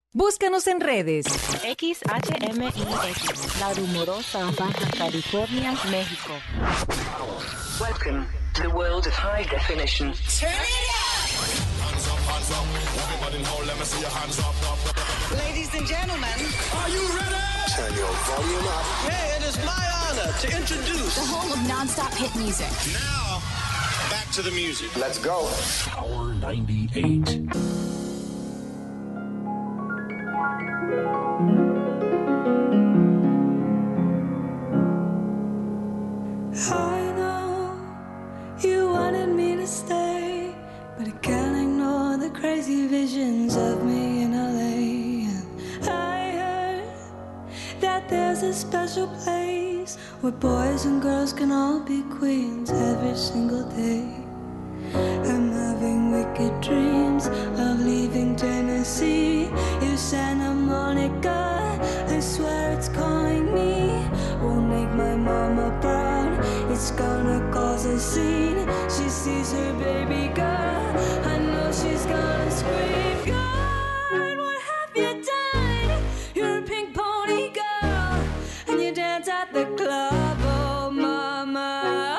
Búscanos en redes. XHMIX, La Rumorosa, Baja California, México. Welcome to the world of high definition. Turn it up! Hands up, hands up. Everybody know, let me see your hands up. Ladies and gentlemen, are you ready? Turn your volume up. Hey, it is my honor to introduce the home of non-stop hit music. Now, back to the music. Let's go. Power 98. I know you wanted me to stay, but I can't ignore the crazy visions of me in LA. And I heard that there's a special place where boys and girls can all be queens every single day. I'm having wicked dreams of leaving Tennessee. You Santa Monica, I swear it's calling me. Won't make my mama proud, it's gonna cause a scene. She sees her baby girl, I know she's gonna scream. God, what have you done? You're a pink pony girl, and you dance at the club. Oh mama,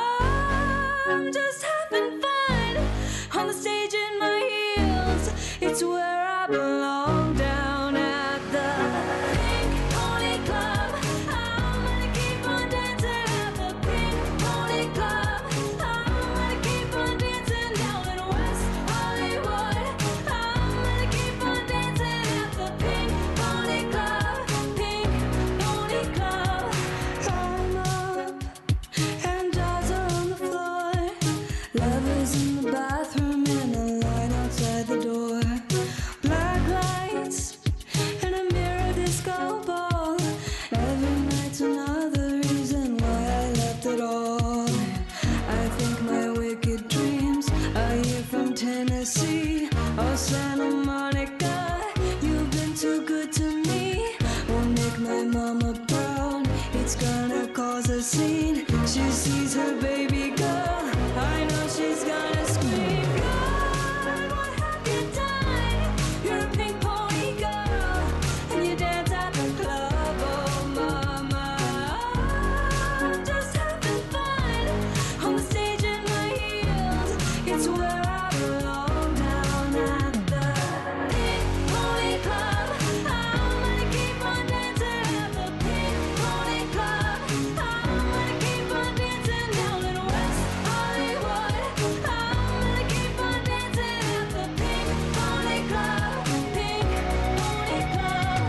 I'm just having fun on the stage in my heels. It's where I belong, down at the Pink Pony Club. I'm gonna keep on dancing at the Pink Pony Club. I'm gonna keep on dancing down in West Hollywood. I'm gonna keep on dancing at the Pink Pony Club. Pink Pony Club. I'm up and dolls are on the floor. Lovers in the bathroom and a line outside the door. Black lights and a mirror disco ball. Every night's another reason why I left it all. I think my wicked dreams are here from Tennessee or Santa Monica. You've been too good to me. Won't make my mama proud, it's gonna cause a scene. She sees her baby girl, I know she's gonna scream. God, what have you done? You're a pink pony girl, and you dance at the club. Oh mama, I'm just having fun on the stage in my heels. It's where I belong, down at the Pink Pony Club. I'm gonna keep on dancing at the Pink Pony Club. I'm gonna keep on dancing down in West Hollywood. I'm gonna keep on dancing at the Pink Pony Club. Pink Pony Club.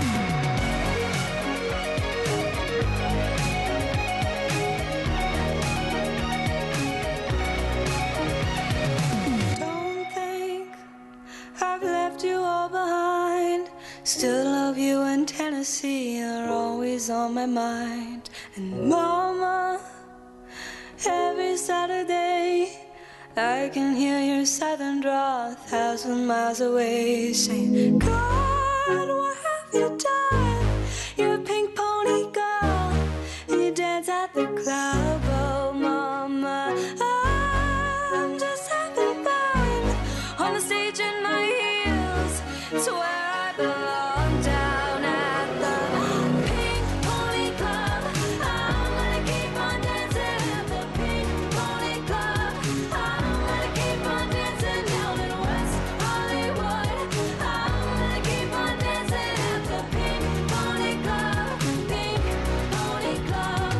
Don't think I've left you all behind. Still love you, and Tennessee are always on my mind. And mama, every Saturday I can hear your southern drawl 1,000 miles away, saying, God, what have you done? You're a pink pony girl, and you dance at the club. Oh mama, I'm just having fun on the stage in my heels. It's where I belong, down at the Pink Pony Club. I'm gonna keep on dancing at the Pink Pony Club. I'm gonna keep on dancing down in West Hollywood. I'm gonna keep on dancing at the Pink Pony Club. Pink Pony Club.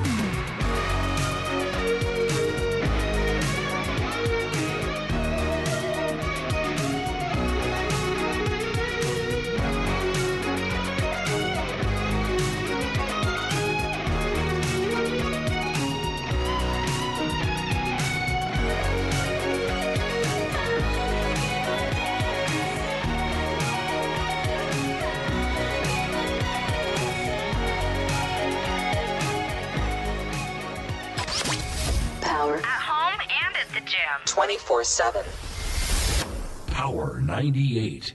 Power At home and at the gym. 24/7. Power 98.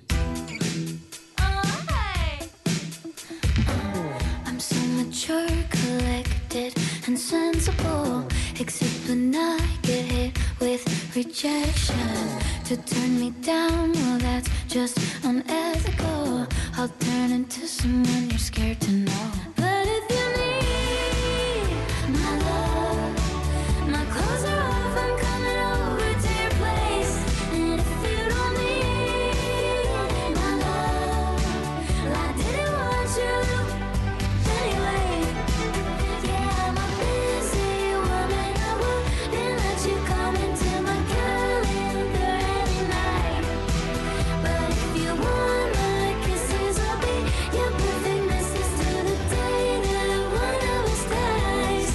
I'm so mature, collected, and sensible, except when I get hit with rejection. To turn me down, well that's just unethical. I'll turn into someone you're scared to know. But if you need my love, my clothes are off, I'm coming over to your place. And if you don't need my love, well, I didn't want you anyway. Yeah, I'm a busy woman, I wouldn't let you come into my calendar any night. But if you want my kisses, I'll be your perfect missus to the day that one of us dies.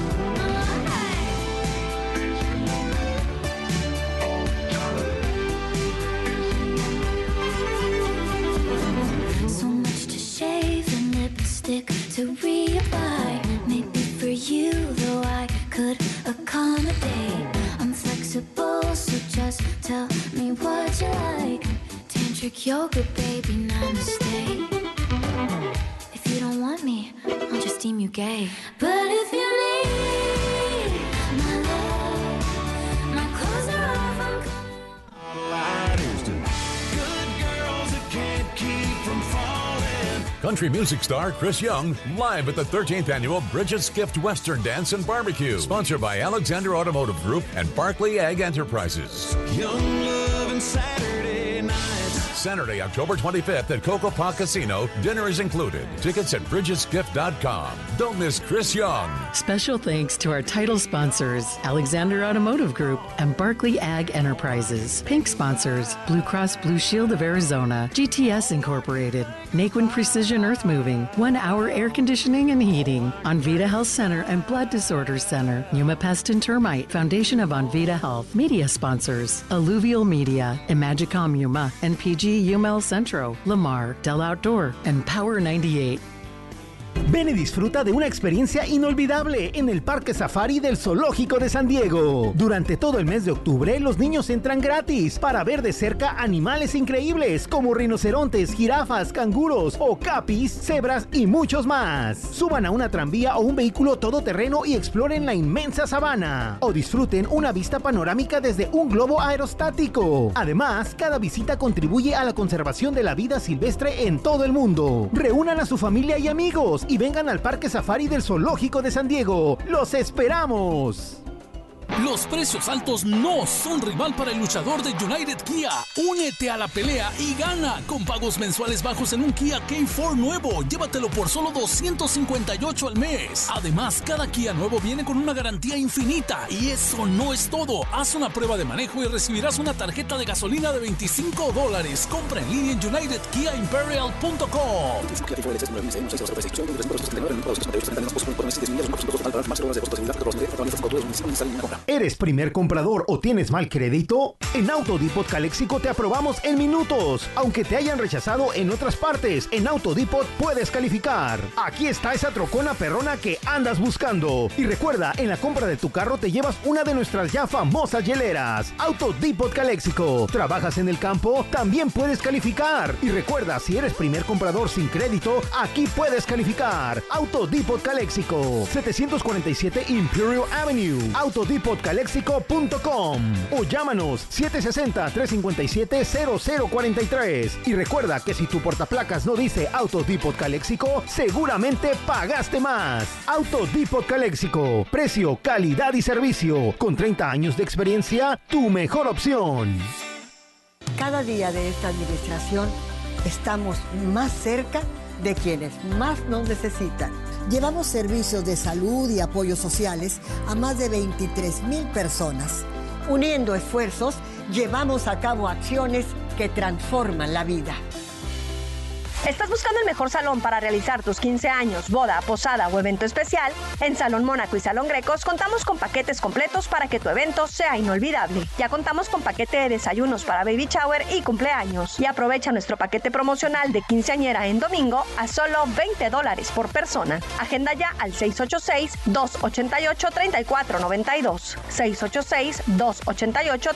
So much to shave and lipstick to reapply. Maybe for you, though, I could accommodate. I'm flexible, so just tell me what you like. Tantric yoga, baby, namaste. If you don't want me, I'll just deem you gay. But if you need my love, my clothes are off, I'm coming. Country music star Chris Young live at the 13th annual Bridget's Gift Western Dance and Barbecue, sponsored by Alexander Automotive Group and Barclay Ag Enterprises. Young love and Saturday nights. Saturday, October 25th at Coco Pa Casino. Dinner is included. Tickets at bridgetsgift.com. Don't miss Chris Young. Special thanks to our title sponsors, Alexander Automotive Group and Barclay Ag Enterprises. Pink sponsors, Blue Cross Blue Shield of Arizona, GTS Incorporated, Naquin Precision Earth Moving, 1 Hour Air Conditioning and Heating, Onvita Health Center and Blood Disorders Center, Yuma Pest and Termite, Foundation of Onvita Health. Media sponsors, Alluvial Media, Imagicom Yuma, and PG Yuma El Centro, Lamar, Del Outdoor, and Power 98. Ven y disfruta de una experiencia inolvidable en el Parque Safari del Zoológico de San Diego. Durante todo el mes de octubre, los niños entran gratis para ver de cerca animales increíbles como rinocerontes, jirafas, canguros, okapis, cebras y muchos más. Suban a una tranvía o un vehículo todoterreno y exploren la inmensa sabana. O disfruten una vista panorámica desde un globo aerostático. Además, cada visita contribuye a la conservación de la vida silvestre en todo el mundo. Reúnan a su familia y amigos y vengan al Parque Safari del Zoológico de San Diego. ¡Los esperamos! Los precios altos no son rival para el luchador de United Kia. Únete a la pelea y gana con pagos mensuales bajos en un Kia K4 nuevo. Llévatelo por solo $258 al mes. Además, cada Kia nuevo viene con una garantía infinita. Y eso no es todo. Haz una prueba de manejo y recibirás una tarjeta de gasolina de $25. Compra en línea en UnitedKiaImperial.com. ¿Eres primer comprador o tienes mal crédito? En Autodepot Calexico te aprobamos en minutos. Aunque te hayan rechazado en otras partes, en Autodepot puedes calificar. Aquí está esa trocona perrona que andas buscando. Y recuerda, en la compra de tu carro te llevas una de nuestras ya famosas hieleras. Autodepot Calexico. ¿Trabajas en el campo? También puedes calificar. Y recuerda, si eres primer comprador sin crédito, aquí puedes calificar. Autodepot Calexico. 747 Imperial Avenue. Autodepotcalexico.com o llámanos 760-357-0043. Y recuerda que si tu portaplacas no dice Autodepot Calexico, seguramente pagaste más. Autodepot Calexico. Precio, calidad y servicio. Con 30 años de experiencia, tu mejor opción. Cada día de esta administración estamos más cerca de quienes más nos necesitan. Llevamos servicios de salud y apoyos sociales a más de 23,000 personas. Uniendo esfuerzos, llevamos a cabo acciones que transforman la vida. ¿Estás buscando el mejor salón para realizar tus 15 años, boda, posada o evento especial? En Salón Mónaco y Salón Grecos contamos con paquetes completos para que tu evento sea inolvidable. Ya contamos con paquete de desayunos para baby shower y cumpleaños. Y aprovecha nuestro paquete promocional de quinceañera en domingo a solo $20 por persona. Agenda ya al 686-288-3492.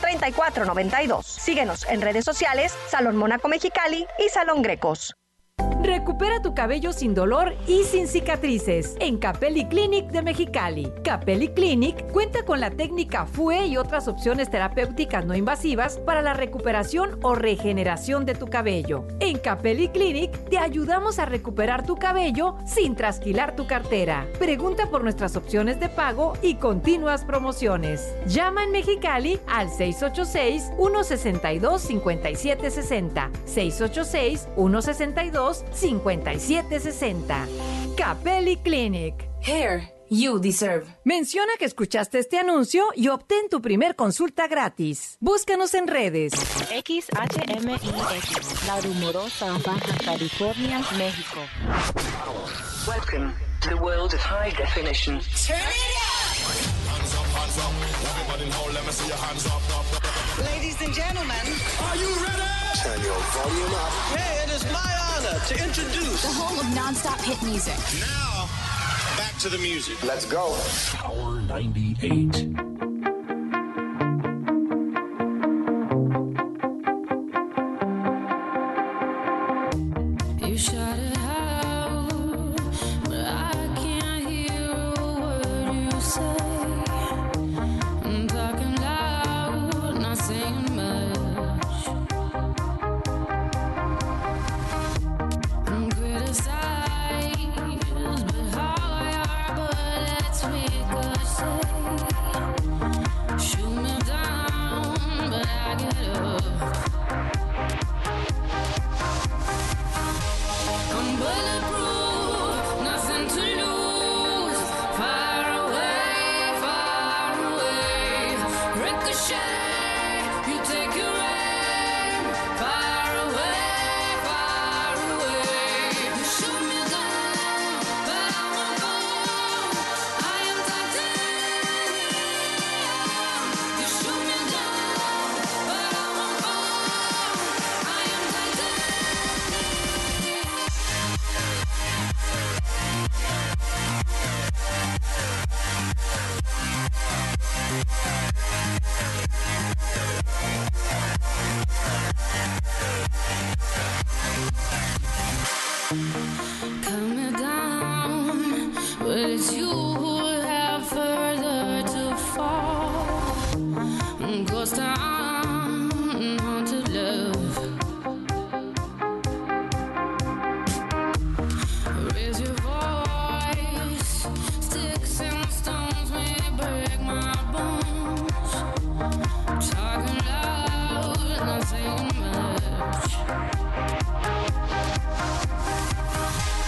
686-288-3492. Síguenos en redes sociales, Salón Mónaco Mexicali y Salón Grecos. Recupera tu cabello sin dolor y sin cicatrices en Capelli Clinic de Mexicali. Capelli Clinic cuenta con la técnica FUE y otras opciones terapéuticas no invasivas para la recuperación o regeneración de tu cabello. En Capelli Clinic te ayudamos a recuperar tu cabello sin trasquilar tu cartera. Pregunta por nuestras opciones de pago y continuas promociones. Llama en Mexicali al 686-162-5760. 686-162-5760. Capelli Clinic. Hair you deserve. Menciona que escuchaste este anuncio y obtén tu primer consulta gratis. Búscanos en redes. XHMIX, La Rumorosa, Baja California, México. Welcome to the world of high definition. Hands up, everybody now, let me see your hands up. Ladies and gentlemen, Are you ready? turn your volume up. Hey, it is my honor to introduce The home of non-stop hit music. Now, back to the music. Let's go. Power 98. You shut it out, but I can't hear a word you say. I'm talking loud, not saying much. I'm criticized, but how your bullets ricochet. Shoot me down, but I get up. I'm bulletproof, nothing to lose. Far away, ricochet. You take your aim. Far away. You shoot me down, but I won't go. I am titanium. You shoot me down, but I won't go. I am titanium. Cut me down, but it's you who have further to fall. Ghost town, haunted love. Raise your voice, sticks and stones may break my bones. Talking loud, not saying much.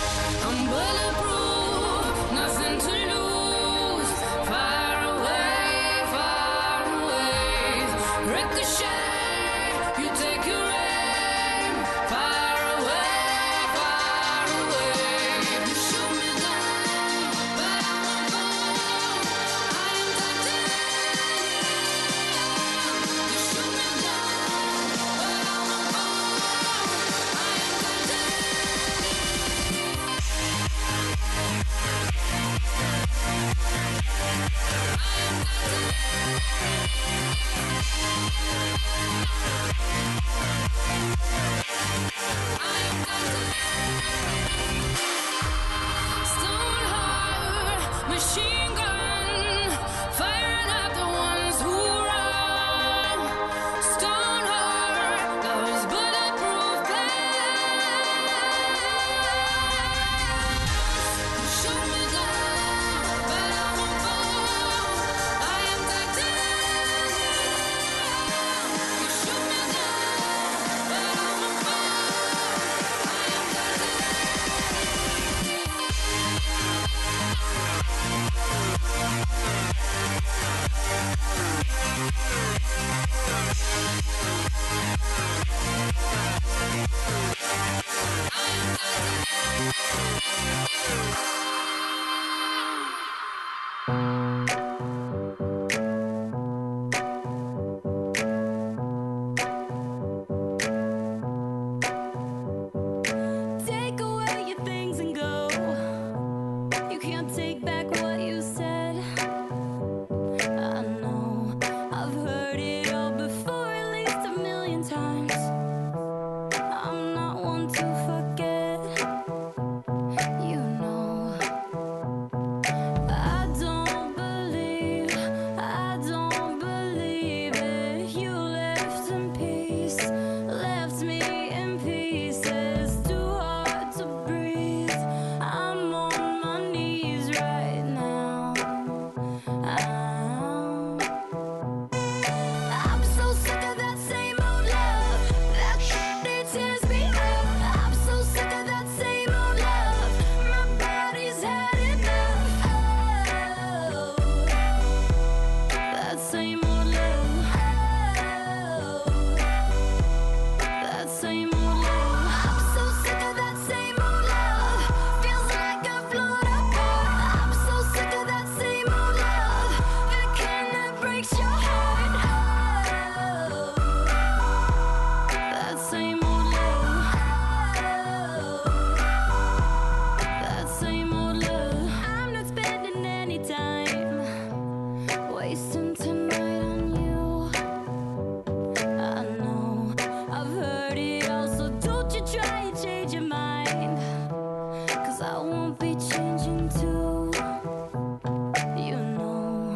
won't be changing too. You know,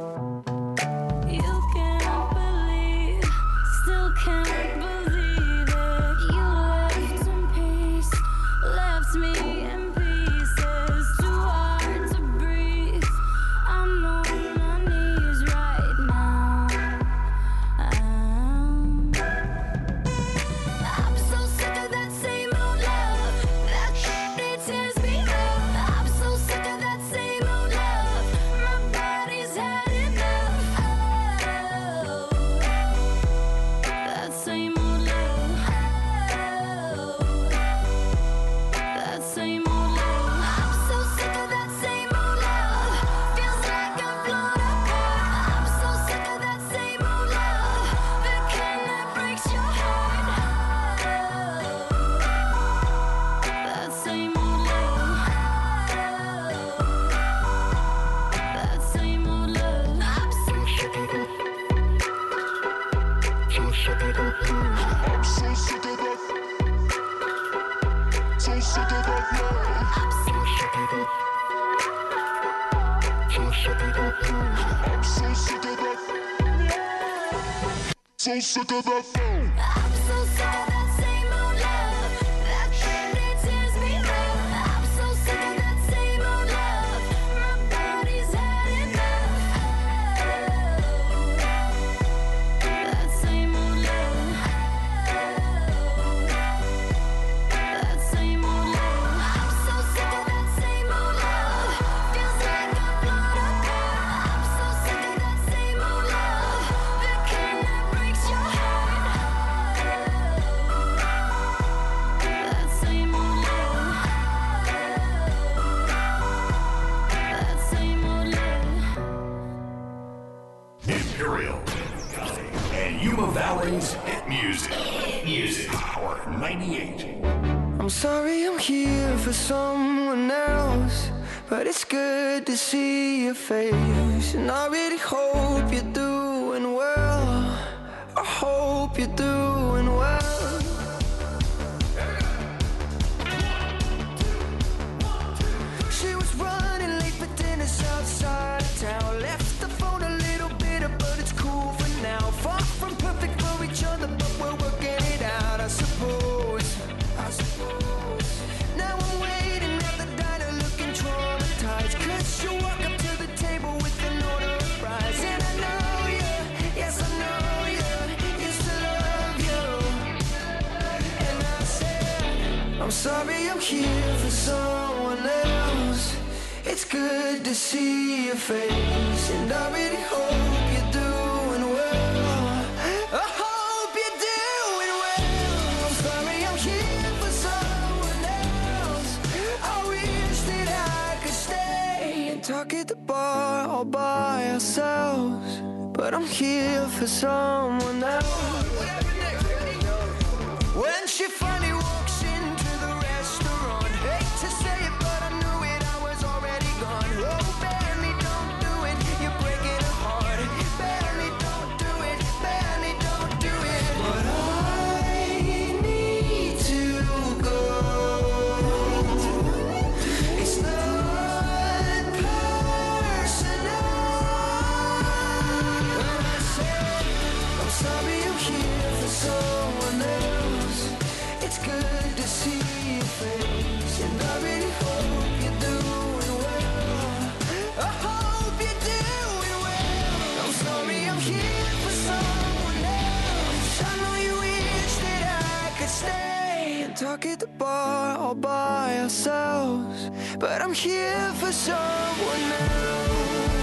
you can't believe, still can't believe it. You left in peace, left me in pieces. Too hard to breathe. I'm on my knees right now. I'm so sick of that same old love. That it tears me up. I'm so sick of that same old love. My body's had enough. Oh, that same old love. Oh, that same old love. I'm so sick of that same old love. Feels like I'm blown apart. I'm so sick of that same old love. The kind that breaks your heart. That same old love. That same old love. I'm so sick of it. So sick of it. I'm so sick of it. So sick of it. I'm so sick of it. So sick of it. I'm so sick of it. So sick of that. I'm so sick of that same old love. That it tears me up. I'm so sick of that same old love. My body's had enough. That same old love. That same old love. I'm so sick of that same old love. Feels like I'm blown apart. I'm so sick of that same old love. The kind that breaks your heart. That same old love. That same old love. Imperial and Yuma Valley's hit music. Power 98. I'm sorry I'm here for someone else, but it's good to see your face. And I really hope you're doing well. I hope you're doing well. She was running late for dinner outside of town. Left the phone a little bitter, but it's cool for now. Far from perfect for each other, but we're working it out, I suppose. Now I'm waiting at the diner looking traumatized, 'cause you walk up to the table with an order of fries. And I know you, yes I know you, used to love you. And I said, I'm sorry I'm here for someone else. It's good to see your face, and I really hope you're doing well. I hope you're doing well. I'm sorry I'm here for someone else. I wish that I could stay and talk at the bar all by ourselves, but I'm here for someone else. When she finally walks into the restaurant, hate to say it, but I knew it, I was already gone. Oh, barely don't do it, you're breaking her heart. Barely don't do it, barely don't do it. But I need to go. It's not personal. And I said, I'm sorry I'm here for someone else. It's good to see your face, and I really hope you're doing well. I hope you're doing well. I'm sorry I'm here for someone else. I know you wish that I could stay and talk at the bar all by ourselves, but I'm here for someone else.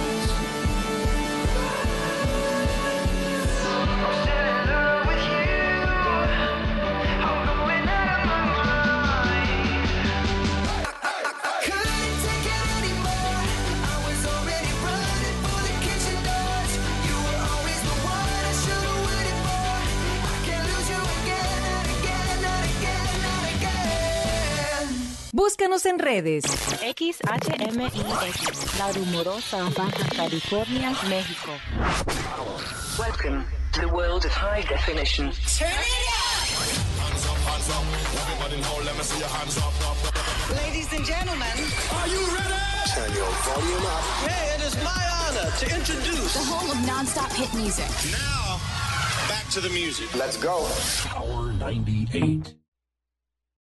I'm still in love with you. I'm going out of my mind. I couldn't take it anymore. I was already running for the kitchen doors. You were always the one I should have waited for. I can't lose you again, not again, not again, not again. Búscanos en redes. XHMIX, La Rumorosa, Baja California, México. Welcome to the world of high definition. Turn it up! Hands up, everybody now, let me see your hands up. Ladies and gentlemen, Volume up. Hey, it is my honor to introduce the home of non-stop hit music. Now, back to the music. Let's go. Power 98.